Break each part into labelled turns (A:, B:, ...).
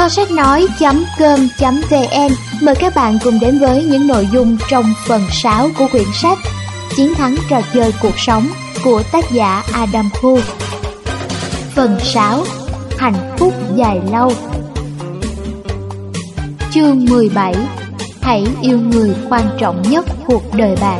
A: Kho sách nói.com.vn mời các bạn cùng đến với những nội dung trong phần 6 của quyển sách Chiến thắng trò chơi cuộc sống của tác giả Adam Khu. Phần 6. Hạnh phúc dài lâu. Chương 17. Hãy yêu người quan trọng nhất cuộc đời bạn.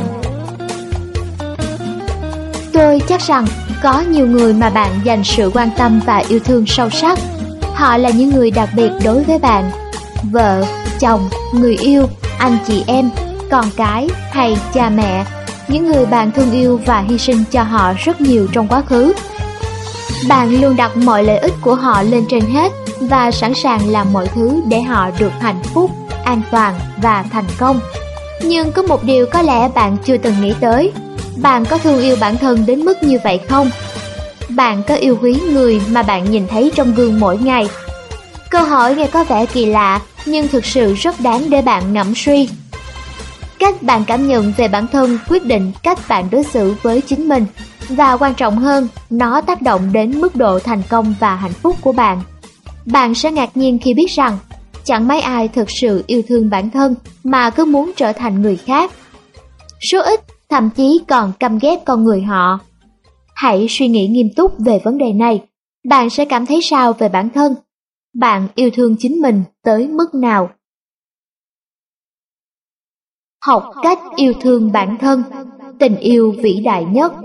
A: Tôi chắc rằng có nhiều người mà bạn dành sự quan tâm và yêu thương sâu sắc. Họ là những người đặc biệt đối với bạn. Vợ, chồng, người yêu, anh chị em, con cái hay cha mẹ. Những người bạn thương yêu và hy sinh cho họ rất nhiều trong quá khứ. Bạn luôn đặt mọi lợi ích của họ lên trên hết và sẵn sàng làm mọi thứ để họ được hạnh phúc, an toàn và thành công. Nhưng có một điều có lẽ bạn chưa từng nghĩ tới. Bạn có thương yêu bản thân đến mức như vậy không? Bạn có yêu quý người mà bạn nhìn thấy trong gương mỗi ngày? Câu hỏi nghe có vẻ kỳ lạ, nhưng thực sự rất đáng để bạn ngẫm suy. Cách bạn cảm nhận về bản thân quyết định cách bạn đối xử với chính mình, và quan trọng hơn, nó tác động đến mức độ thành công và hạnh phúc của bạn. Bạn sẽ ngạc nhiên khi biết rằng chẳng mấy ai thực sự yêu thương bản thân mà cứ muốn trở thành người khác. Số ít thậm chí còn căm ghét con người họ. Hãy suy nghĩ nghiêm túc về vấn đề này. Bạn sẽ cảm thấy sao về bản thân? Bạn yêu thương chính mình tới mức nào? Học cách yêu thương bản thân, tình yêu vĩ đại nhất.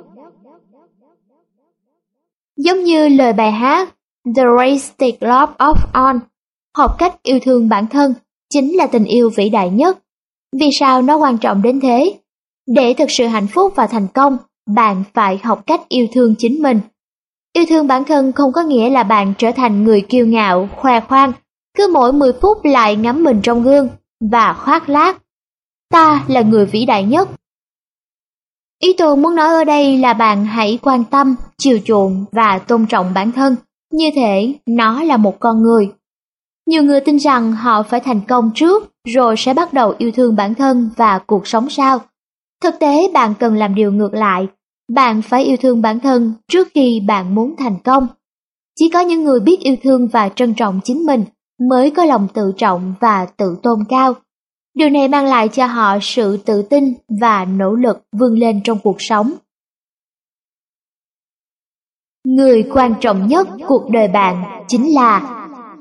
A: Giống như lời bài hát The Greatest Love of All, học cách yêu thương bản thân chính là tình yêu vĩ đại nhất. Vì sao nó quan trọng đến thế? Để thực sự hạnh phúc và thành công, bạn phải học cách yêu thương chính mình. Yêu thương bản thân không có nghĩa là bạn trở thành người kiêu ngạo, khoe khoang, cứ mỗi 10 phút lại ngắm mình trong gương và khoác lác. Ta là người vĩ đại nhất. Ý tôi muốn nói ở đây là bạn hãy quan tâm, chiều chuộng và tôn trọng bản thân, như thể nó là một con người. Nhiều người tin rằng họ phải thành công trước, rồi sẽ bắt đầu yêu thương bản thân và cuộc sống sau. Thực tế bạn cần làm điều ngược lại. Bạn phải yêu thương bản thân trước khi bạn muốn thành công. Chỉ có những người biết yêu thương và trân trọng chính mình mới có lòng tự trọng và tự tôn cao. Điều này mang lại cho họ sự tự tin và nỗ lực vươn lên trong cuộc sống. Người quan trọng nhất cuộc đời bạn chính là...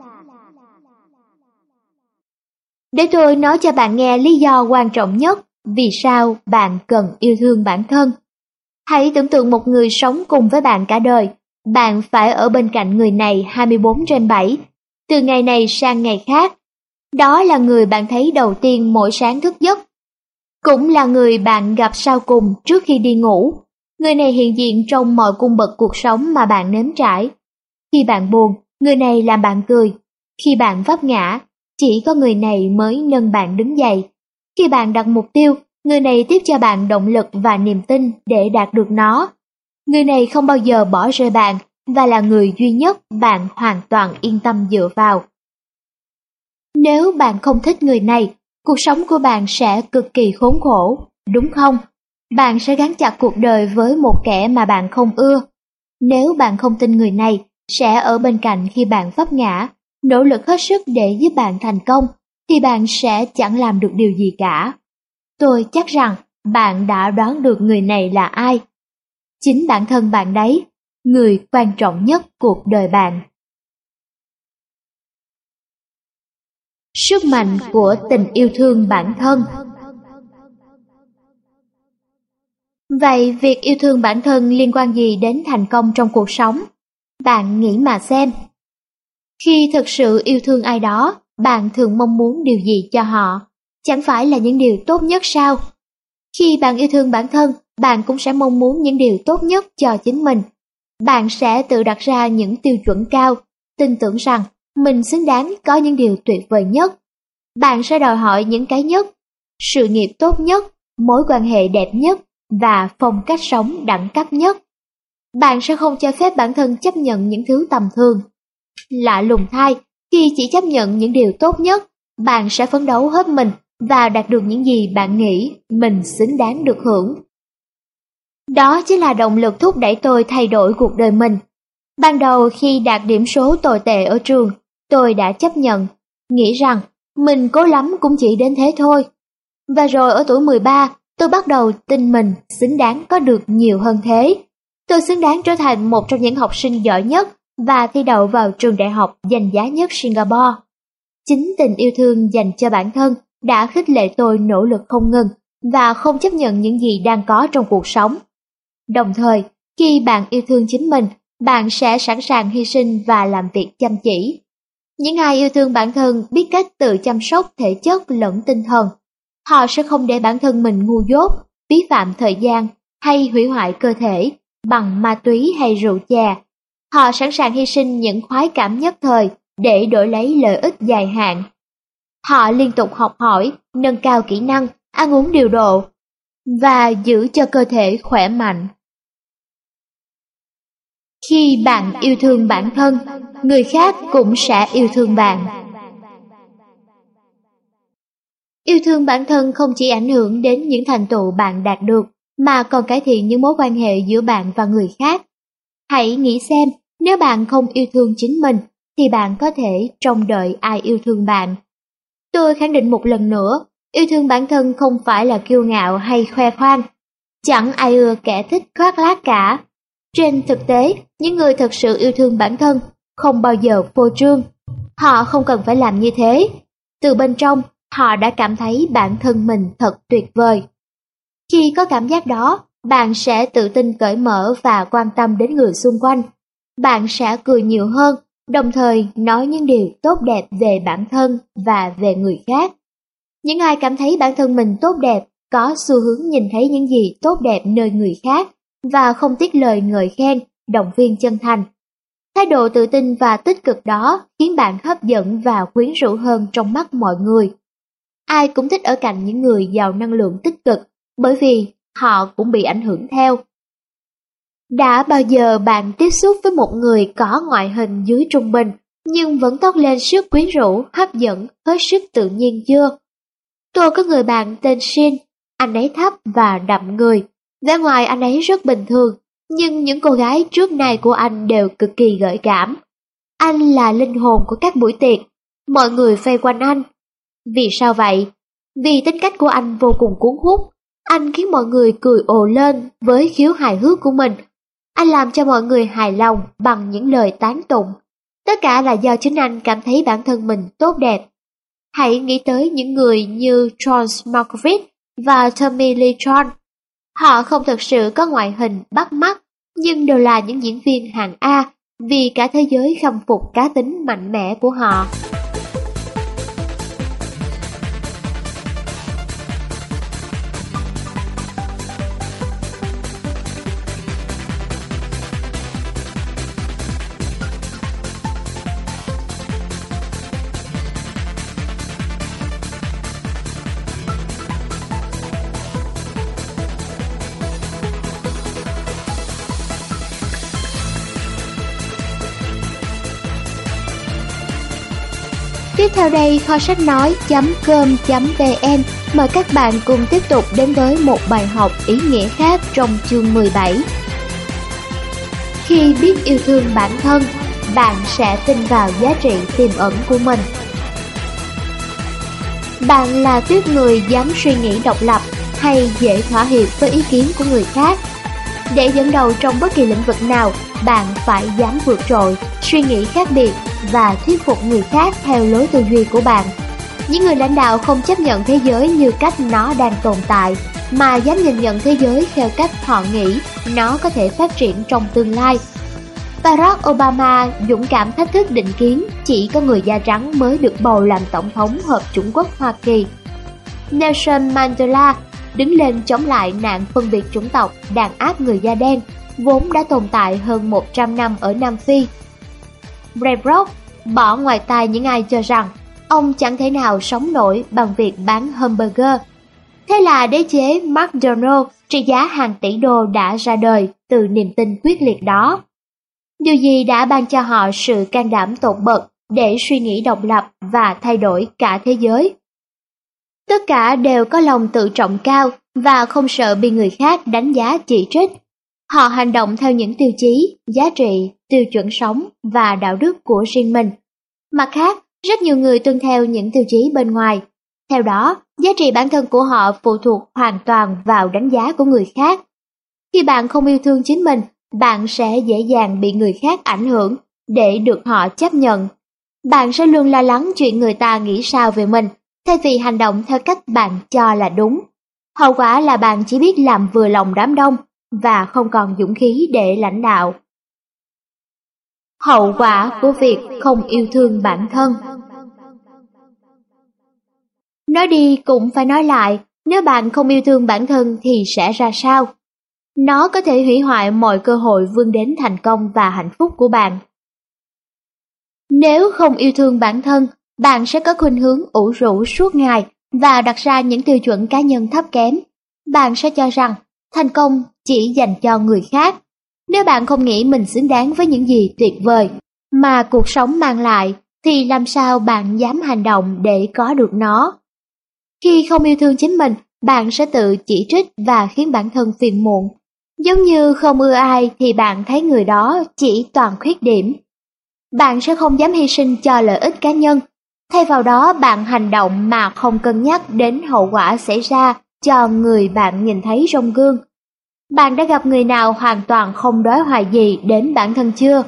A: Để tôi nói cho bạn nghe lý do quan trọng nhất vì sao bạn cần yêu thương bản thân. Hãy tưởng tượng một người sống cùng với bạn cả đời. Bạn phải ở bên cạnh người này 24/7, từ ngày này sang ngày khác. Đó là người bạn thấy đầu tiên mỗi sáng thức giấc. Cũng là người bạn gặp sau cùng trước khi đi ngủ. Người này hiện diện trong mọi cung bậc cuộc sống mà bạn nếm trải. Khi bạn buồn, người này làm bạn cười. Khi bạn vấp ngã, chỉ có người này mới nâng bạn đứng dậy. Khi bạn đặt mục tiêu, người này tiếp cho bạn động lực và niềm tin để đạt được nó. Người này không bao giờ bỏ rơi bạn và là người duy nhất bạn hoàn toàn yên tâm dựa vào. Nếu bạn không thích người này, cuộc sống của bạn sẽ cực kỳ khốn khổ, đúng không? Bạn sẽ gắn chặt cuộc đời với một kẻ mà bạn không ưa. Nếu bạn không tin người này sẽ ở bên cạnh khi bạn vấp ngã, nỗ lực hết sức để giúp bạn thành công, thì bạn sẽ chẳng làm được điều gì cả. Tôi chắc rằng bạn đã đoán được người này là ai. Chính bản thân bạn đấy, người quan trọng nhất cuộc đời bạn. Sức mạnh của tình yêu thương bản thân. Vậy việc yêu thương bản thân liên quan gì đến thành công trong cuộc sống? Bạn nghĩ mà xem. Khi thực sự yêu thương ai đó, bạn thường mong muốn điều gì cho họ? Chẳng phải là những điều tốt nhất sao? Khi bạn yêu thương bản thân, bạn cũng sẽ mong muốn những điều tốt nhất cho chính mình. Bạn sẽ tự đặt ra những tiêu chuẩn cao, tin tưởng rằng mình xứng đáng có những điều tuyệt vời nhất. Bạn sẽ đòi hỏi những cái nhất, sự nghiệp tốt nhất, mối quan hệ đẹp nhất và phong cách sống đẳng cấp nhất. Bạn sẽ không cho phép bản thân chấp nhận những thứ tầm thường. Lạ lùng thay, khi chỉ chấp nhận những điều tốt nhất, bạn sẽ phấn đấu hết mình và đạt được những gì bạn nghĩ mình xứng đáng được hưởng. Đó chính là động lực thúc đẩy tôi thay đổi cuộc đời mình. Ban đầu khi đạt điểm số tồi tệ ở trường, tôi đã chấp nhận, nghĩ rằng mình cố lắm cũng chỉ đến thế thôi. Và rồi ở tuổi 13, tôi bắt đầu tin mình xứng đáng có được nhiều hơn thế. Tôi xứng đáng trở thành một trong những học sinh giỏi nhất và thi đậu vào trường đại học danh giá nhất Singapore. Chính tình yêu thương dành cho bản thân đã khích lệ tôi nỗ lực không ngừng và không chấp nhận những gì đang có trong cuộc sống. Đồng thời, khi bạn yêu thương chính mình, bạn sẽ sẵn sàng hy sinh và làm việc chăm chỉ. Những ai yêu thương bản thân biết cách tự chăm sóc thể chất lẫn tinh thần. Họ sẽ không để bản thân mình ngu dốt, phí phạm thời gian hay hủy hoại cơ thể bằng ma túy hay rượu chè. Họ sẵn sàng hy sinh những khoái cảm nhất thời để đổi lấy lợi ích dài hạn. Họ liên tục học hỏi, nâng cao kỹ năng, ăn uống điều độ và giữ cho cơ thể khỏe mạnh. Khi bạn yêu thương bản thân, người khác cũng sẽ yêu thương bạn. Yêu thương bản thân không chỉ ảnh hưởng đến những thành tựu bạn đạt được, mà còn cải thiện những mối quan hệ giữa bạn và người khác. Hãy nghĩ xem, nếu bạn không yêu thương chính mình, thì bạn có thể trông đợi ai yêu thương bạn. Tôi khẳng định một lần nữa, yêu thương bản thân không phải là kiêu ngạo hay khoe khoang. Chẳng ai ưa kẻ thích khoác lác cả. Trên thực tế, những người thật sự yêu thương bản thân không bao giờ phô trương. Họ không cần phải làm như thế. Từ bên trong, họ đã cảm thấy bản thân mình thật tuyệt vời. Khi có cảm giác đó, bạn sẽ tự tin cởi mở và quan tâm đến người xung quanh. Bạn sẽ cười nhiều hơn, đồng thời nói những điều tốt đẹp về bản thân và về người khác. Những ai cảm thấy bản thân mình tốt đẹp có xu hướng nhìn thấy những gì tốt đẹp nơi người khác và không tiếc lời ngợi khen, động viên chân thành. Thái độ tự tin và tích cực đó khiến bạn hấp dẫn và quyến rũ hơn trong mắt mọi người. Ai cũng thích ở cạnh những người giàu năng lượng tích cực, bởi vì họ cũng bị ảnh hưởng theo. Đã bao giờ bạn tiếp xúc với một người có ngoại hình dưới trung bình, nhưng vẫn toát lên sức quyến rũ, hấp dẫn, hết sức tự nhiên chưa? Tôi có người bạn tên Shin, anh ấy thấp và đậm người. Vẻ ngoài anh ấy rất bình thường, nhưng những cô gái trước nay của anh đều cực kỳ gợi cảm. Anh là linh hồn của các buổi tiệc, mọi người vây quanh anh. Vì sao vậy? Vì tính cách của anh vô cùng cuốn hút. Anh khiến mọi người cười ồ lên với khiếu hài hước của mình. Anh làm cho mọi người hài lòng bằng những lời tán tụng. Tất cả là do chính anh cảm thấy bản thân mình tốt đẹp. Hãy nghĩ tới những người như John Malkovich và Tommy Lee Jones. Họ không thực sự có ngoại hình bắt mắt, nhưng đều là những diễn viên hạng A vì cả thế giới khâm phục cá tính mạnh mẽ của họ. Tiếp theo đây, kho sách nói.com.vn mời các bạn cùng tiếp tục đến với một bài học ý nghĩa khác trong chương 17. Khi biết yêu thương bản thân, bạn sẽ tin vào giá trị tiềm ẩn của mình. Bạn là tuýp người dám suy nghĩ độc lập hay dễ thỏa hiệp với ý kiến của người khác? Để dẫn đầu trong bất kỳ lĩnh vực nào, bạn phải dám vượt trội, suy nghĩ khác biệt và thuyết phục người khác theo lối tư duy của bạn. Những người lãnh đạo không chấp nhận thế giới như cách nó đang tồn tại, mà dám nhìn nhận thế giới theo cách họ nghĩ nó có thể phát triển trong tương lai. Barack Obama dũng cảm thách thức định kiến chỉ có người da trắng mới được bầu làm tổng thống hợp chủng quốc Hoa Kỳ. Nelson Mandela đứng lên chống lại nạn phân biệt chủng tộc đàn áp người da đen, vốn đã tồn tại hơn 100 năm ở Nam Phi. Ray Kroc bỏ ngoài tai những ai cho rằng ông chẳng thể nào sống nổi bằng việc bán hamburger. Thế là đế chế McDonald's trị giá hàng tỷ đô đã ra đời từ niềm tin quyết liệt đó. Điều gì đã ban cho họ sự can đảm tột bậc để suy nghĩ độc lập và thay đổi cả thế giới? Tất cả đều có lòng tự trọng cao và không sợ bị người khác đánh giá chỉ trích. Họ hành động theo những tiêu chí, giá trị, tiêu chuẩn sống và đạo đức của riêng mình. Mặt khác, rất nhiều người tuân theo những tiêu chí bên ngoài. Theo đó, giá trị bản thân của họ phụ thuộc hoàn toàn vào đánh giá của người khác. Khi bạn không yêu thương chính mình, bạn sẽ dễ dàng bị người khác ảnh hưởng để được họ chấp nhận. Bạn sẽ luôn lo lắng chuyện người ta nghĩ sao về mình, thay vì hành động theo cách bạn cho là đúng. Hậu quả là bạn chỉ biết làm vừa lòng đám đông và không còn dũng khí để lãnh đạo. Hậu quả của việc không yêu thương bản thân. Nói đi cũng phải nói lại, nếu bạn không yêu thương bản thân thì sẽ ra sao? Nó có thể hủy hoại mọi cơ hội vươn đến thành công và hạnh phúc của bạn. Nếu không yêu thương bản thân, bạn sẽ có khuynh hướng ủ rũ suốt ngày và đặt ra những tiêu chuẩn cá nhân thấp kém. Bạn sẽ cho rằng thành công chỉ dành cho người khác. Nếu bạn không nghĩ mình xứng đáng với những gì tuyệt vời mà cuộc sống mang lại, thì làm sao bạn dám hành động để có được nó? Khi không yêu thương chính mình, bạn sẽ tự chỉ trích và khiến bản thân phiền muộn. Giống như không ưa ai thì bạn thấy người đó chỉ toàn khuyết điểm. Bạn sẽ không dám hy sinh cho lợi ích cá nhân. Thay vào đó, bạn hành động mà không cân nhắc đến hậu quả xảy ra cho người bạn nhìn thấy trong gương. Bạn đã gặp người nào hoàn toàn không đói hoài gì đến bản thân chưa?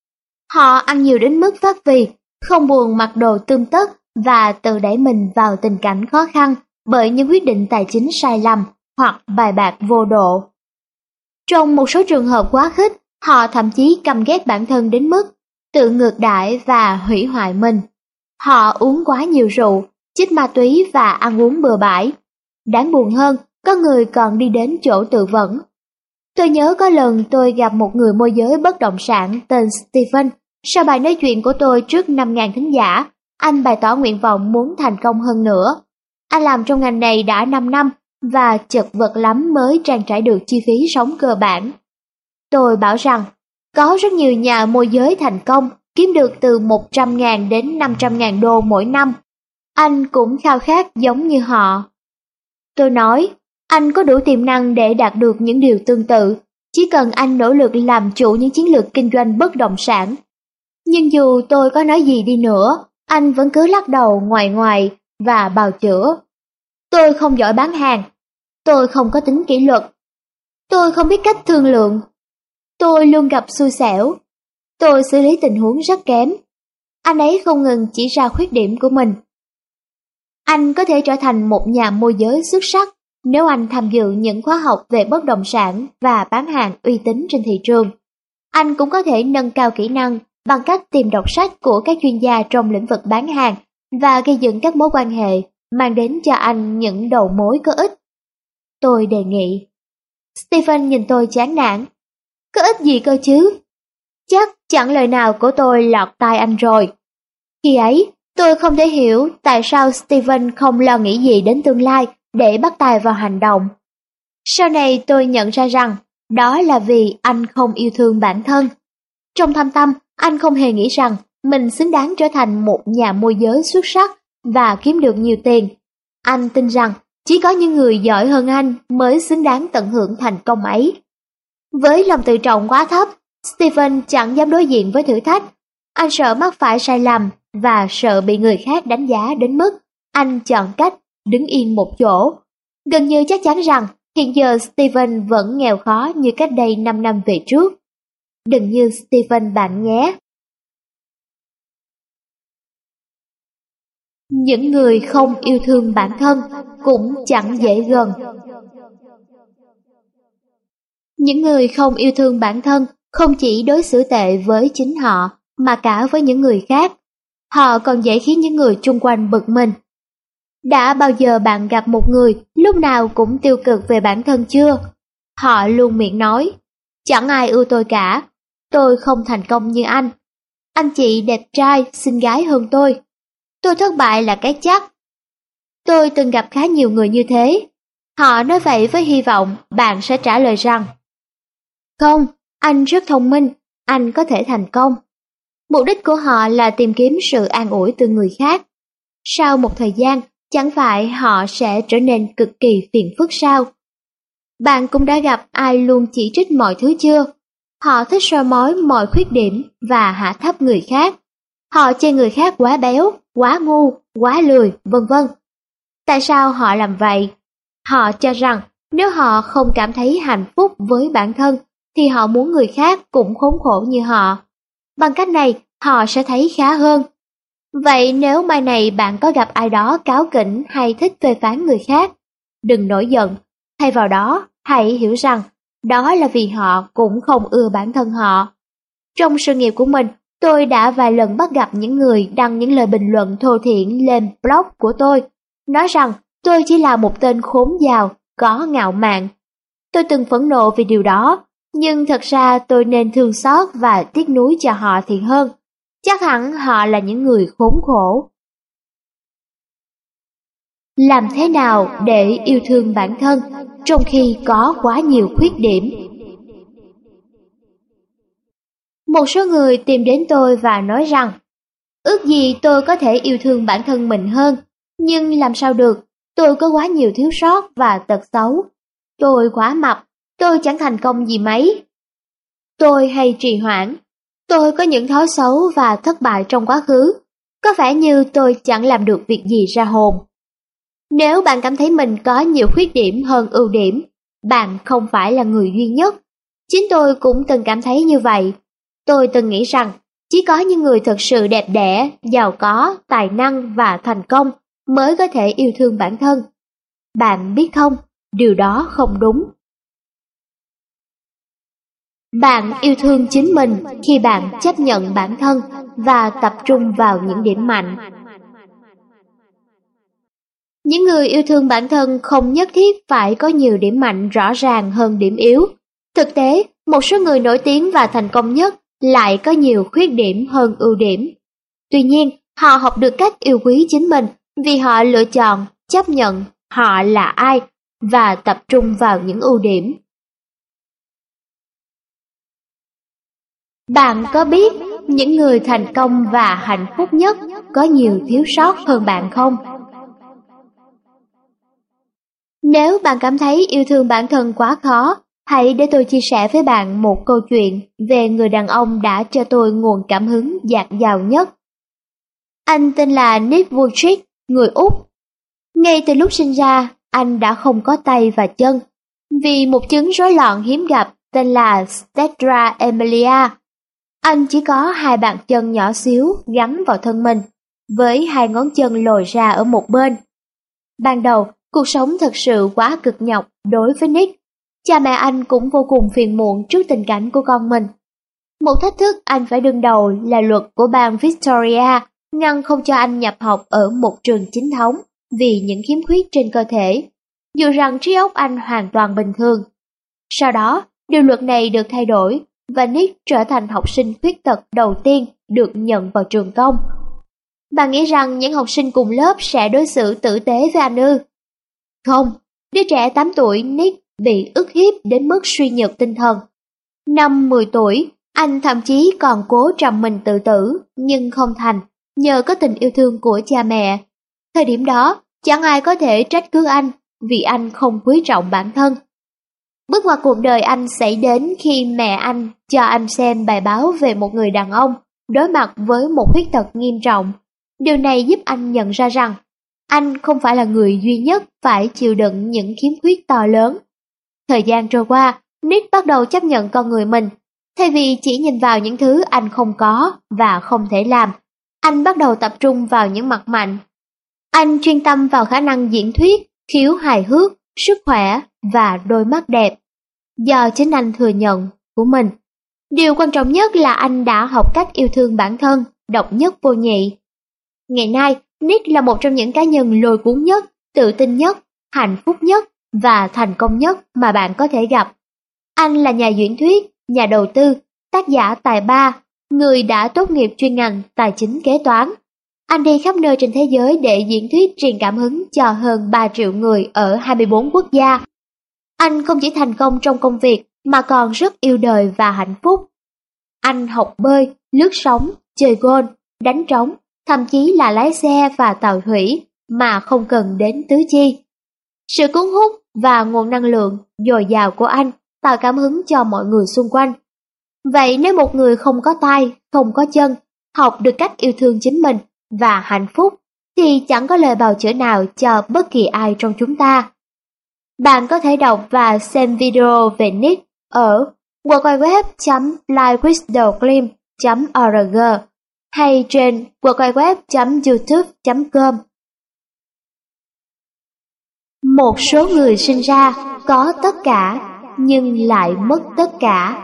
A: Họ ăn nhiều đến mức phát vì, không buồn mặc đồ tươm tất và tự đẩy mình vào tình cảnh khó khăn bởi những quyết định tài chính sai lầm hoặc bài bạc vô độ. Trong một số trường hợp quá khích, họ thậm chí căm ghét bản thân đến mức tự ngược đãi và hủy hoại mình. Họ uống quá nhiều rượu, chích ma túy và ăn uống bừa bãi. Đáng buồn hơn, có người còn đi đến chỗ tự vẫn. Tôi nhớ có lần tôi gặp một người môi giới bất động sản tên Stephen. Sau bài nói chuyện của tôi trước 5.000 thính giả, anh bày tỏ nguyện vọng muốn thành công hơn nữa. Anh làm trong ngành này đã 5 năm và chật vật lắm mới trang trải được chi phí sống cơ bản. Tôi bảo rằng, có rất nhiều nhà môi giới thành công kiếm được từ 100.000 đến 500.000 đô mỗi năm. Anh cũng khao khát giống như họ. Tôi nói, anh có đủ tiềm năng để đạt được những điều tương tự, chỉ cần anh nỗ lực làm chủ những chiến lược kinh doanh bất động sản. Nhưng dù tôi có nói gì đi nữa, anh vẫn cứ lắc đầu ngoài ngoài và bào chữa. Tôi không giỏi bán hàng, tôi không có tính kỷ luật, tôi không biết cách thương lượng, tôi luôn gặp xui xẻo, tôi xử lý tình huống rất kém. Anh ấy không ngừng chỉ ra khuyết điểm của mình. Anh có thể trở thành một nhà môi giới xuất sắc nếu anh tham dự những khóa học về bất động sản và bán hàng uy tín trên thị trường. Anh cũng có thể nâng cao kỹ năng bằng cách tìm đọc sách của các chuyên gia trong lĩnh vực bán hàng và gây dựng các mối quan hệ mang đến cho anh những đầu mối có ích. Tôi đề nghị. Stephen nhìn tôi chán nản. Có ích gì cơ chứ? Chắc chẳng lời nào của tôi lọt tai anh rồi. Khi ấy, tôi không thể hiểu tại sao Stephen không lo nghĩ gì đến tương lai để bắt tay vào hành động. Sau này tôi nhận ra rằng đó là vì anh không yêu thương bản thân. Trong thâm tâm, anh không hề nghĩ rằng mình xứng đáng trở thành một nhà môi giới xuất sắc và kiếm được nhiều tiền. Anh tin rằng chỉ có những người giỏi hơn anh mới xứng đáng tận hưởng thành công ấy. Với lòng tự trọng quá thấp, Stephen chẳng dám đối diện với thử thách. Anh sợ mắc phải sai lầm và sợ bị người khác đánh giá đến mức anh chọn cách đứng yên một chỗ. Gần như chắc chắn rằng hiện giờ Stephen vẫn nghèo khó như cách đây 5 năm về trước. Đừng như Stephen bạn nhé. Những người không yêu thương bản thân cũng chẳng dễ gần. Những người không yêu thương bản thân không chỉ đối xử tệ với chính họ mà cả với những người khác. Họ còn dễ khiến những người chung quanh bực mình. Đã bao giờ bạn gặp một người lúc nào cũng tiêu cực về bản thân chưa? Họ luôn miệng nói, chẳng ai ưa tôi cả, tôi không thành công như anh chị đẹp trai, xinh gái hơn tôi thất bại là cái chắc. Tôi từng gặp khá nhiều người như thế. Họ nói vậy với hy vọng bạn sẽ trả lời rằng, không, anh rất thông minh, anh có thể thành công. Mục đích của họ là tìm kiếm sự an ủi từ người khác. Sau một thời gian, chẳng phải họ sẽ trở nên cực kỳ phiền phức sao? Bạn cũng đã gặp ai luôn chỉ trích mọi thứ chưa? Họ thích soi mói mọi khuyết điểm và hạ thấp người khác. Họ chê người khác quá béo, quá ngu, quá lười, vân vân. Tại sao họ làm vậy? Họ cho rằng nếu họ không cảm thấy hạnh phúc với bản thân thì họ muốn người khác cũng khốn khổ như họ. Bằng cách này, họ sẽ thấy khá hơn. Vậy nếu mai này bạn có gặp ai đó cáu kỉnh hay thích phê phán người khác, đừng nổi giận. Thay vào đó, hãy hiểu rằng đó là vì họ cũng không ưa bản thân họ. Trong sự nghiệp của mình, tôi đã vài lần bắt gặp những người đăng những lời bình luận thô thiển lên blog của tôi, nói rằng tôi chỉ là một tên khốn giàu, có ngạo mạn. Tôi từng phẫn nộ vì điều đó, nhưng thật ra tôi nên thương xót và tiếc nuối cho họ thì hơn. Chắc hẳn họ là những người khốn khổ. Làm thế nào để yêu thương bản thân trong khi có quá nhiều khuyết điểm? Một số người tìm đến tôi và nói rằng, ước gì tôi có thể yêu thương bản thân mình hơn, nhưng làm sao được, tôi có quá nhiều thiếu sót và tật xấu. Tôi quá mập, tôi chẳng thành công gì mấy. Tôi hay trì hoãn, tôi có những thói xấu và thất bại trong quá khứ. Có vẻ như tôi chẳng làm được việc gì ra hồn. Nếu bạn cảm thấy mình có nhiều khuyết điểm hơn ưu điểm, bạn không phải là người duy nhất. Chính tôi cũng từng cảm thấy như vậy. Tôi từng nghĩ rằng chỉ có những người thật sự đẹp đẽ, giàu có, tài năng và thành công mới có thể yêu thương bản thân. Bạn biết không, điều đó không đúng. Bạn yêu thương chính mình khi bạn chấp nhận bản thân và tập trung vào những điểm mạnh. Những người yêu thương bản thân không nhất thiết phải có nhiều điểm mạnh rõ ràng hơn điểm yếu. Thực tế, một số người nổi tiếng và thành công nhất lại có nhiều khuyết điểm hơn ưu điểm. Tuy nhiên, họ học được cách yêu quý chính mình vì họ lựa chọn chấp nhận họ là ai và tập trung vào những ưu điểm. Bạn có biết những người thành công và hạnh phúc nhất có nhiều thiếu sót hơn bạn không? Nếu bạn cảm thấy yêu thương bản thân quá khó, hãy để tôi chia sẻ với bạn một câu chuyện về người đàn ông đã cho tôi nguồn cảm hứng dạt dào nhất. Anh tên là Nick Vujicic, người Úc. Ngay từ lúc sinh ra, anh đã không có tay và chân, vì một chứng rối loạn hiếm gặp tên là Stetra Emilia. Anh chỉ có 2 bàn chân nhỏ xíu gắn vào thân mình, với 2 ngón chân lồi ra ở một bên. Ban đầu, cuộc sống thật sự quá cực nhọc đối với Nick. Cha mẹ anh cũng vô cùng phiền muộn trước tình cảnh của con mình. Một thách thức anh phải đương đầu là luật của bang Victoria ngăn không cho anh nhập học ở một trường chính thống vì những khiếm khuyết trên cơ thể, dù rằng trí óc anh hoàn toàn bình thường. Sau đó, điều luật này được thay đổi và Nick trở thành học sinh khuyết tật đầu tiên được nhận vào trường công. Bạn nghĩ rằng những học sinh cùng lớp sẽ đối xử tử tế với anh ư? Không, đứa trẻ 8 tuổi Nick bị ức hiếp đến mức suy nhược tinh thần. Năm 10 tuổi, anh thậm chí còn cố trầm mình tự tử, nhưng không thành, nhờ có tình yêu thương của cha mẹ. Thời điểm đó, chẳng ai có thể trách cứ anh, vì anh không quý trọng bản thân. Bước ngoặt cuộc đời anh xảy đến khi mẹ anh cho anh xem bài báo về một người đàn ông đối mặt với một khuyết tật nghiêm trọng. Điều này giúp anh nhận ra rằng anh không phải là người duy nhất phải chịu đựng những khiếm khuyết to lớn. Thời gian trôi qua, Nick bắt đầu chấp nhận con người mình. Thay vì chỉ nhìn vào những thứ anh không có và không thể làm, anh bắt đầu tập trung vào những mặt mạnh. Anh chuyên tâm vào khả năng diễn thuyết, khiếu hài hước, sức khỏe và đôi mắt đẹp. Do chính anh thừa nhận của mình. Điều quan trọng nhất là anh đã học cách yêu thương bản thân, độc nhất vô nhị. Ngày nay, Nick là một trong những cá nhân lôi cuốn nhất, tự tin nhất, hạnh phúc nhất và thành công nhất mà bạn có thể gặp. Anh là nhà diễn thuyết, nhà đầu tư, tác giả tài ba, người đã tốt nghiệp chuyên ngành tài chính kế toán. Anh đi khắp nơi trên thế giới để diễn thuyết truyền cảm hứng cho hơn 3 triệu người ở 24 quốc gia. Anh không chỉ thành công trong công việc mà còn rất yêu đời và hạnh phúc. Anh học bơi, lướt sóng, chơi golf, đánh trống, thậm chí là lái xe và tàu thủy mà không cần đến tứ chi. Sự cuốn hút và nguồn năng lượng dồi dào của anh tạo cảm hứng cho mọi người xung quanh. Vậy nếu một người không có tay, không có chân, học được cách yêu thương chính mình và hạnh phúc, thì chẳng có lời bào chữa nào cho bất kỳ ai trong chúng ta. Bạn có thể đọc và xem video về Nick ở www.lifewiththeclim.org hay trên www.youtube.com. Một số người sinh ra có tất cả nhưng lại mất tất cả.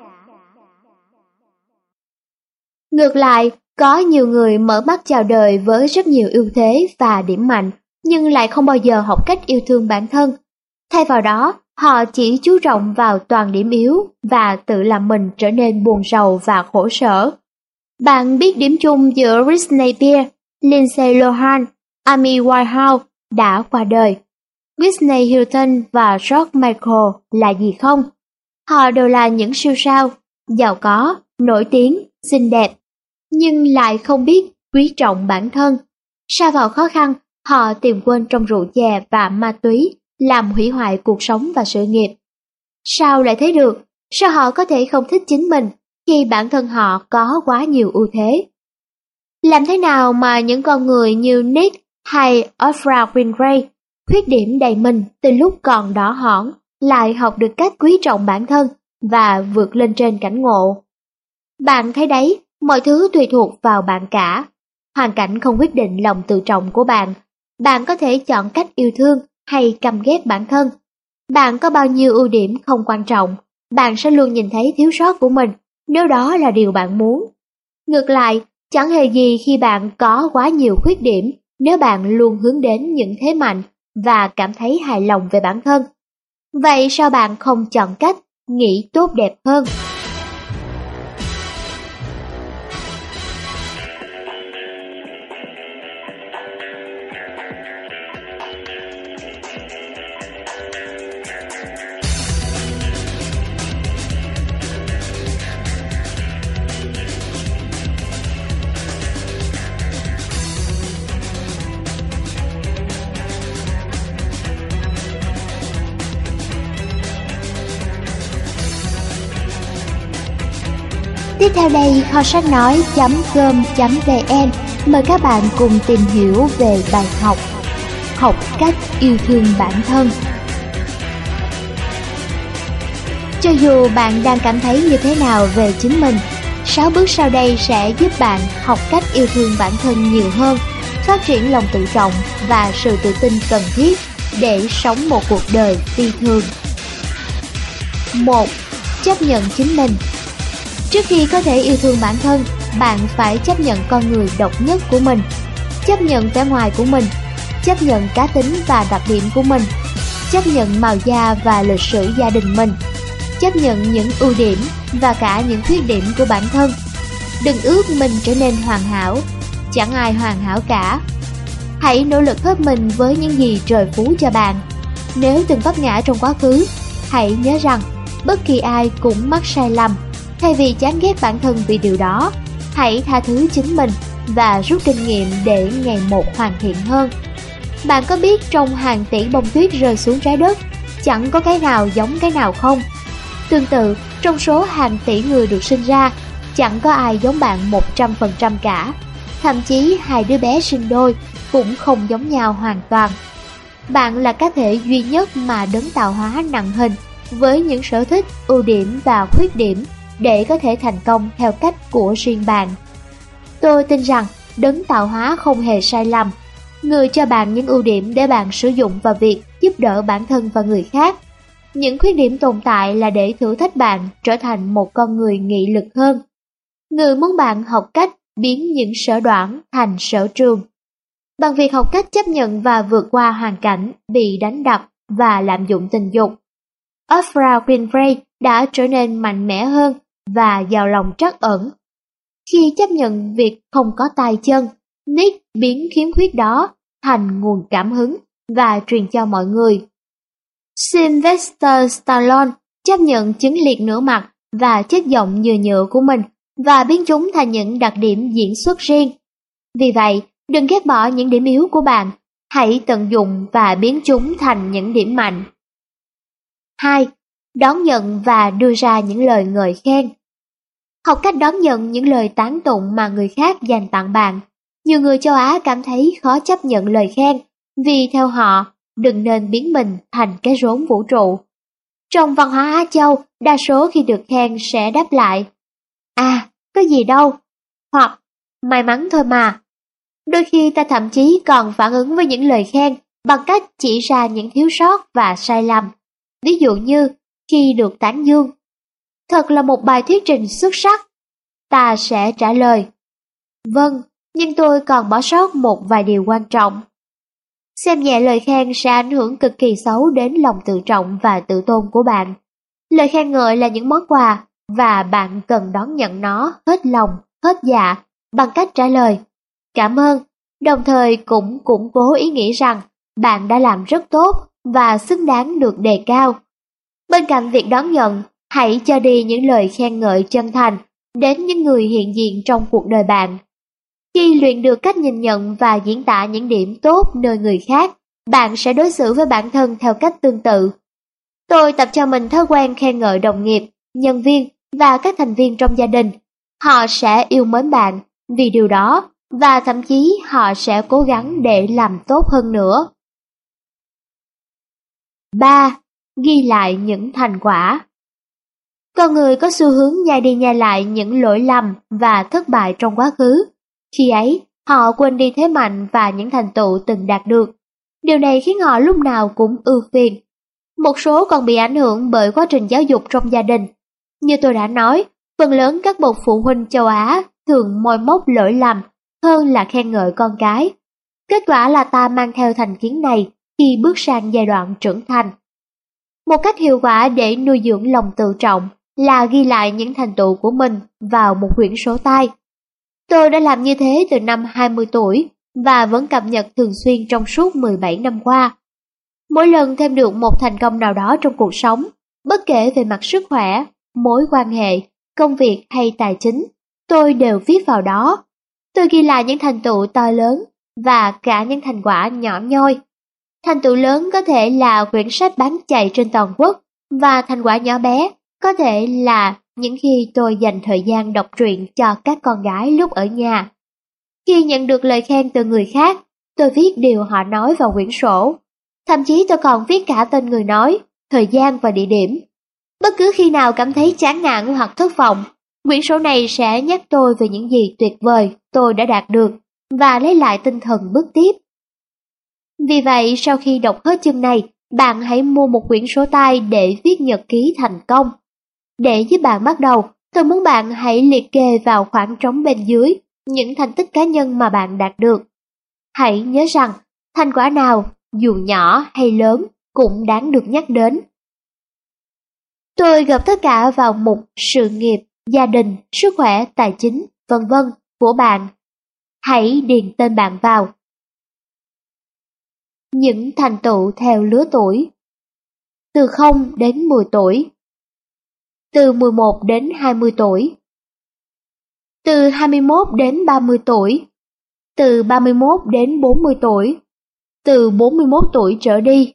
A: Ngược lại, có nhiều người mở mắt chào đời với rất nhiều ưu thế và điểm mạnh, nhưng lại không bao giờ học cách yêu thương bản thân. Thay vào đó, họ chỉ chú trọng vào toàn điểm yếu và tự làm mình trở nên buồn rầu và khổ sở. Bạn biết điểm chung giữa Britney Spears, Lindsay Lohan, Amy Winehouse đã qua đời, Whitney Houston và George Michael là gì không? Họ đều là những siêu sao, giàu có, nổi tiếng, xinh đẹp, nhưng lại không biết quý trọng bản thân. Sa vào khó khăn, họ tìm quên trong rượu chè và ma túy, làm hủy hoại cuộc sống và sự nghiệp. Sao lại thế được? Sao họ có thể không thích chính mình khi bản thân họ có quá nhiều ưu thế? Làm thế nào mà những con người như Nick hay Oprah Winfrey, khuyết điểm đầy mình từ lúc còn đỏ hỏn, lại học được cách quý trọng bản thân và vượt lên trên cảnh ngộ? Bạn thấy đấy, mọi thứ tùy thuộc vào bạn cả. Hoàn cảnh không quyết định lòng tự trọng của bạn. Bạn có thể chọn cách yêu thương hay căm ghét bản thân. Bạn có bao nhiêu ưu điểm không quan trọng, bạn sẽ luôn nhìn thấy thiếu sót của mình nếu đó là điều bạn muốn. Ngược lại, chẳng hề gì khi bạn có quá nhiều khuyết điểm nếu bạn luôn hướng đến những thế mạnh và cảm thấy hài lòng về bản thân. Vậy sao bạn không chọn cách nghĩ tốt đẹp hơn? Tiếp theo đây, kho sách nói.com.vn mời các bạn cùng tìm hiểu về bài học Học cách yêu thương bản thân. Cho dù bạn đang cảm thấy như thế nào về chính mình, 6 bước sau đây sẽ giúp bạn học cách yêu thương bản thân nhiều hơn, phát triển lòng tự trọng và sự tự tin cần thiết để sống một cuộc đời phi thường. 1. Chấp nhận chính mình. Trước khi có thể yêu thương bản thân, bạn phải chấp nhận con người độc nhất của mình, chấp nhận vẻ ngoài của mình, chấp nhận cá tính và đặc điểm của mình, chấp nhận màu da và lịch sử gia đình mình, chấp nhận những ưu điểm và cả những khuyết điểm của bản thân. Đừng ước mình trở nên hoàn hảo, chẳng ai hoàn hảo cả. Hãy nỗ lực hết mình với những gì trời phú cho bạn. Nếu từng vấp ngã trong quá khứ, hãy nhớ rằng bất kỳ ai cũng mắc sai lầm. Thay vì chán ghét bản thân vì điều đó, hãy tha thứ chính mình và rút kinh nghiệm để ngày một hoàn thiện hơn. Bạn có biết trong hàng tỷ bông tuyết rơi xuống trái đất, chẳng có cái nào giống cái nào không? Tương tự, trong số hàng tỷ người được sinh ra, chẳng có ai giống bạn 100% cả. Thậm chí 2 đứa bé sinh đôi cũng không giống nhau hoàn toàn. Bạn là cá thể duy nhất mà đấng tạo hóa nặng hình, với những sở thích, ưu điểm và khuyết điểm để có thể thành công theo cách của riêng bạn. Tôi tin rằng đấng tạo hóa không hề sai lầm. Người cho bạn những ưu điểm để bạn sử dụng vào việc giúp đỡ bản thân và người khác. Những khuyết điểm tồn tại là để thử thách bạn trở thành một con người nghị lực hơn. Người muốn bạn học cách biến những sở đoản thành sở trường. Bằng việc học cách chấp nhận và vượt qua hoàn cảnh bị đánh đập và lạm dụng tình dục, Oprah Winfrey đã trở nên mạnh mẽ hơn và giàu lòng trắc ẩn. Khi chấp nhận việc không có tay chân, Nick biến khiếm khuyết đó thành nguồn cảm hứng và truyền cho mọi người. Sylvester Stallone chấp nhận chứng liệt nửa mặt và chất giọng nhựa nhựa của mình và biến chúng thành những đặc điểm diễn xuất riêng. Vì vậy, đừng ghét bỏ những điểm yếu của bạn, hãy tận dụng và biến chúng thành những điểm mạnh. 2. Đón nhận và đưa ra những lời ngợi khen. Học cách đón nhận những lời tán tụng mà người khác dành tặng bạn. Nhiều người châu Á cảm thấy khó chấp nhận lời khen, vì theo họ, đừng nên biến mình thành cái rốn vũ trụ. Trong văn hóa Á Châu, đa số khi được khen sẽ đáp lại, à, có gì đâu, hoặc may mắn thôi mà. Đôi khi ta thậm chí còn phản ứng với những lời khen bằng cách chỉ ra những thiếu sót và sai lầm. Ví dụ như, khi được tán dương, thật là một bài thuyết trình xuất sắc, ta sẽ trả lời, vâng, nhưng tôi còn bỏ sót một vài điều quan trọng. Xem nhẹ lời khen sẽ ảnh hưởng cực kỳ xấu đến lòng tự trọng và tự tôn của bạn. Lời khen ngợi là những món quà, và bạn cần đón nhận nó hết lòng, hết dạ, bằng cách trả lời cảm ơn, đồng thời cũng củng cố ý nghĩ rằng bạn đã làm rất tốt và xứng đáng được đề cao. Bên cạnh việc đón nhận, hãy cho đi những lời khen ngợi chân thành đến những người hiện diện trong cuộc đời bạn. Khi luyện được cách nhìn nhận và diễn tả những điểm tốt nơi người khác, bạn sẽ đối xử với bản thân theo cách tương tự. Tôi tập cho mình thói quen khen ngợi đồng nghiệp, nhân viên và các thành viên trong gia đình. Họ sẽ yêu mến bạn vì điều đó, và thậm chí họ sẽ cố gắng để làm tốt hơn nữa. 3. Ghi lại những thành quả. Con người có xu hướng nhai đi nhai lại những lỗi lầm và thất bại trong quá khứ. Khi ấy, họ quên đi thế mạnh và những thành tựu từng đạt được. Điều này khiến họ lúc nào cũng ưu phiền. Một số còn bị ảnh hưởng bởi quá trình giáo dục trong gia đình. Như tôi đã nói, phần lớn các bậc phụ huynh châu Á thường moi móc lỗi lầm hơn là khen ngợi con cái. Kết quả là ta mang theo thành kiến này khi bước sang giai đoạn trưởng thành. Một cách hiệu quả để nuôi dưỡng lòng tự trọng là ghi lại những thành tựu của mình vào một quyển sổ tay. Tôi đã làm như thế từ năm 20 tuổi và vẫn cập nhật thường xuyên trong suốt 17 năm qua. Mỗi lần thêm được một thành công nào đó trong cuộc sống, bất kể về mặt sức khỏe, mối quan hệ, công việc hay tài chính, tôi đều viết vào đó. Tôi ghi lại những thành tựu to lớn và cả những thành quả nhỏ nhoi. Thành tựu lớn có thể là quyển sách bán chạy trên toàn quốc, và thành quả nhỏ bé có thể là những khi tôi dành thời gian đọc truyện cho các con gái lúc ở nhà. Khi nhận được lời khen từ người khác, tôi viết điều họ nói vào quyển sổ. Thậm chí tôi còn viết cả tên người nói, thời gian và địa điểm. Bất cứ khi nào cảm thấy chán nản hoặc thất vọng, quyển sổ này sẽ nhắc tôi về những gì tuyệt vời tôi đã đạt được và lấy lại tinh thần bước tiếp. Vì vậy, sau khi đọc hết chương này, bạn hãy mua một quyển sổ tay để viết nhật ký thành công. Để giúp bạn bắt đầu, tôi muốn bạn hãy liệt kê vào khoảng trống bên dưới những thành tích cá nhân mà bạn đạt được. Hãy nhớ rằng, thành quả nào, dù nhỏ hay lớn, cũng đáng được nhắc đến. Tôi gộp tất cả vào mục sự nghiệp, gia đình, sức khỏe, tài chính, vân vân của bạn. Hãy điền tên bạn vào. Những thành tựu theo lứa tuổi. Từ 0 đến 10 tuổi. Từ 11 đến 20 tuổi. Từ 21 đến 30 tuổi. Từ 31 đến 40 tuổi. Từ 41 tuổi trở đi.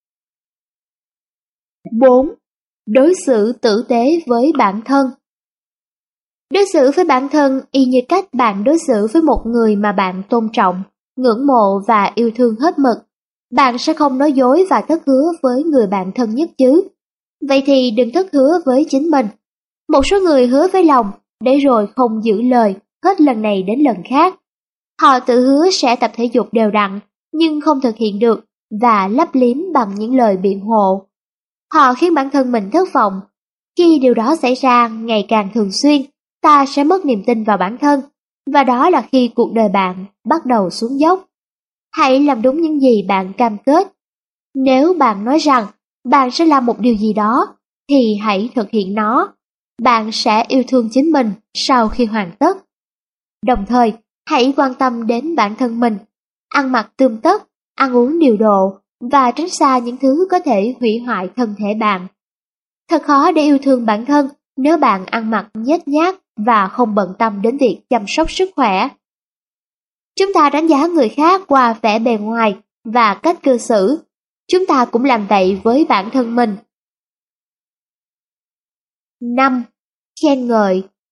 A: 4. Đối xử tử tế với bản thân. Đối xử với bản thân y như cách bạn đối xử với một người mà bạn tôn trọng, ngưỡng mộ và yêu thương hết mực. Bạn sẽ không nói dối và thất hứa với người bạn thân nhất chứ. Vậy thì đừng thất hứa với chính mình. Một số người hứa với lòng, để rồi không giữ lời, hết lần này đến lần khác. Họ tự hứa sẽ tập thể dục đều đặn, nhưng không thực hiện được, và lấp liếm bằng những lời biện hộ. Họ khiến bản thân mình thất vọng. Khi điều đó xảy ra ngày càng thường xuyên, ta sẽ mất niềm tin vào bản thân, và đó là khi cuộc đời bạn bắt đầu xuống dốc. Hãy làm đúng những gì bạn cam kết. Nếu bạn nói rằng bạn sẽ làm một điều gì đó, thì hãy thực hiện nó. Bạn sẽ yêu thương chính mình sau khi hoàn tất. Đồng thời, hãy quan tâm đến bản thân mình, ăn mặc tươm tất, ăn uống điều độ và tránh xa những thứ có thể hủy hoại thân thể bạn. Thật khó để yêu thương bản thân nếu bạn ăn mặc nhếch nhác và không bận tâm đến việc chăm sóc sức khỏe. Chúng ta đánh giá người khác qua vẻ bề ngoài và cách cư xử. Chúng ta cũng làm vậy với bản thân mình. 5. Khen ngợi,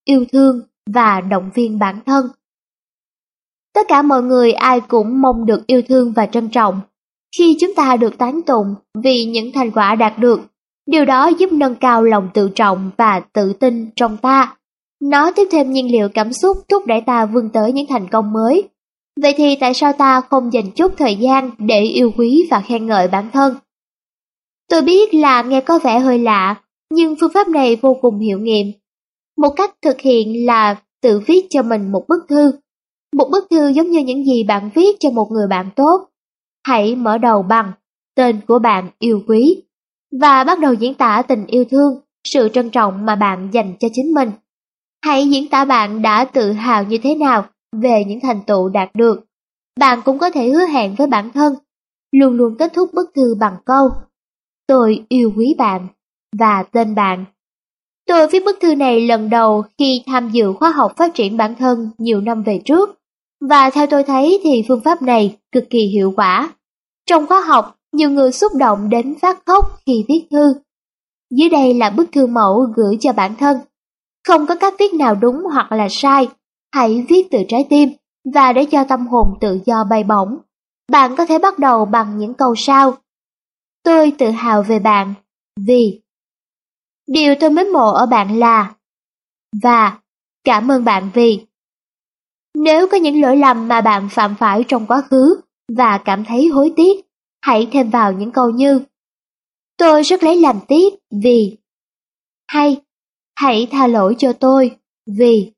A: yêu thương và động viên bản thân. Tất cả mọi người ai cũng mong được yêu thương và trân trọng. Khi chúng ta được tán tụng vì những thành quả đạt được, điều đó giúp nâng cao lòng tự trọng và tự tin trong ta. Nó tiếp thêm nhiên liệu cảm xúc thúc đẩy ta vươn tới những thành công mới. Vậy thì tại sao ta không dành chút thời gian để yêu quý và khen ngợi bản thân? Tôi biết là nghe có vẻ hơi lạ, nhưng phương pháp này vô cùng hiệu nghiệm. Một cách thực hiện là tự viết cho mình một bức thư. Một bức thư giống như những gì bạn viết cho một người bạn tốt. Hãy mở đầu bằng tên của bạn yêu quý và bắt đầu diễn tả tình yêu thương, sự trân trọng mà bạn dành cho chính mình. Hãy diễn tả bạn đã tự hào như thế nào về những thành tựu đạt được. Bạn cũng có thể hứa hẹn với bản thân, luôn luôn kết thúc bức thư bằng câu "Tôi yêu quý bạn" và tên bạn. Tôi viết bức thư này lần đầu khi tham dự khóa học phát triển bản thân nhiều năm về trước, và theo tôi thấy thì phương pháp này cực kỳ hiệu quả. Trong khóa học, nhiều người xúc động đến phát khóc khi viết thư. Dưới đây là bức thư mẫu gửi cho bản thân. Không có cách viết nào đúng hoặc là sai, hãy viết từ trái tim và để cho tâm hồn tự do bay bổng. Bạn có thể bắt đầu bằng những câu sau. Tôi tự hào về bạn vì điều tôi mến mộ ở bạn là, và cảm ơn bạn vì. Nếu có những lỗi lầm mà bạn phạm phải trong quá khứ và cảm thấy hối tiếc, hãy thêm vào những câu như tôi rất lấy làm tiếc vì, hay hãy tha lỗi cho tôi vì.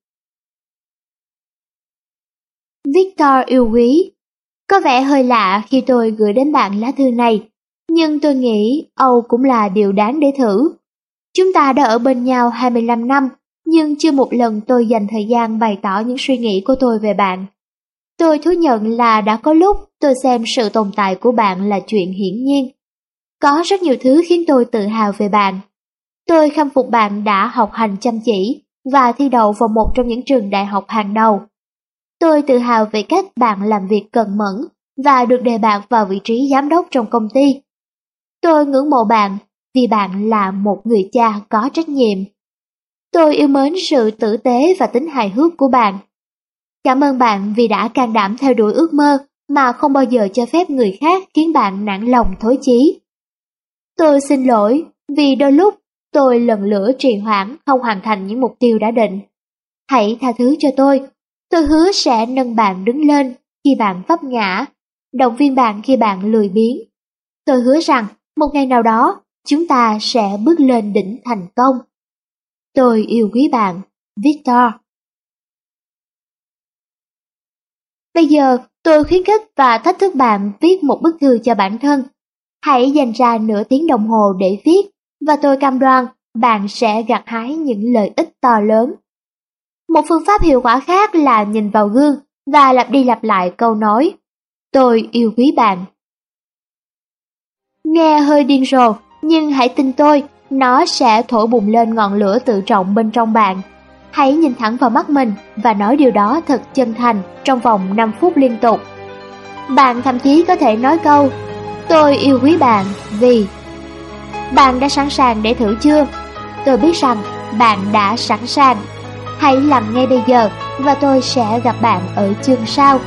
A: Victor yêu quý. Có vẻ hơi lạ khi tôi gửi đến bạn lá thư này, nhưng tôi nghĩ Âu cũng là điều đáng để thử. Chúng ta đã ở bên nhau 25 năm, nhưng chưa một lần tôi dành thời gian bày tỏ những suy nghĩ của tôi về bạn. Tôi thú nhận là đã có lúc tôi xem sự tồn tại của bạn là chuyện hiển nhiên. Có rất nhiều thứ khiến tôi tự hào về bạn. Tôi khâm phục bạn đã học hành chăm chỉ và thi đậu vào một trong những trường đại học hàng đầu. Tôi tự hào về cách bạn làm việc cần mẫn và được đề bạt vào vị trí giám đốc trong công ty. Tôi ngưỡng mộ bạn vì bạn là một người cha có trách nhiệm. Tôi yêu mến sự tử tế và tính hài hước của bạn. Cảm ơn bạn vì đã can đảm theo đuổi ước mơ mà không bao giờ cho phép người khác khiến bạn nản lòng thối chí. Tôi xin lỗi vì đôi lúc tôi lần lữa trì hoãn không hoàn thành những mục tiêu đã định. Hãy tha thứ cho tôi hứa sẽ nâng bạn đứng lên khi bạn vấp ngã, động viên bạn khi bạn lười biếng. Tôi hứa rằng một ngày nào đó chúng ta sẽ bước lên đỉnh thành công. Tôi yêu quý bạn, Victor. Bây giờ tôi khuyến khích và thách thức bạn viết một bức thư cho bản thân. Hãy dành ra nửa tiếng đồng hồ để viết, và tôi cam đoan bạn sẽ gặt hái những lợi ích to lớn. Một phương pháp hiệu quả khác là nhìn vào gương và lặp đi lặp lại câu nói tôi yêu quý bạn. Nghe hơi điên rồ, nhưng hãy tin tôi, nó sẽ thổi bùng lên ngọn lửa tự trọng bên trong bạn. Hãy nhìn thẳng vào mắt mình và nói điều đó thật chân thành trong vòng 5 phút liên tục. Bạn thậm chí có thể nói câu tôi yêu quý bạn vì. Bạn đã sẵn sàng để thử chưa? Tôi biết rằng bạn đã sẵn sàng. Hãy làm ngay bây giờ và tôi sẽ gặp bạn ở chương sau.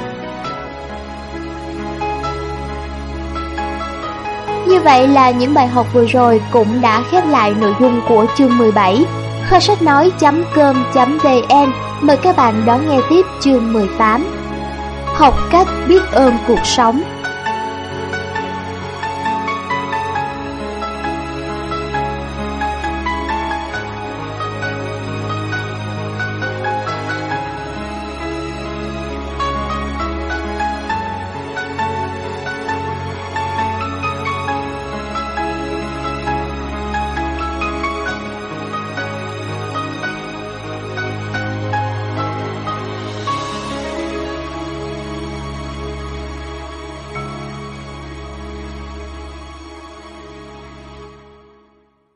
A: Như vậy là những bài học vừa rồi cũng đã khép lại nội dung của chương 17. Kho sách nói.com.vn mời các bạn đón nghe tiếp chương 18. Học cách biết ơn cuộc sống.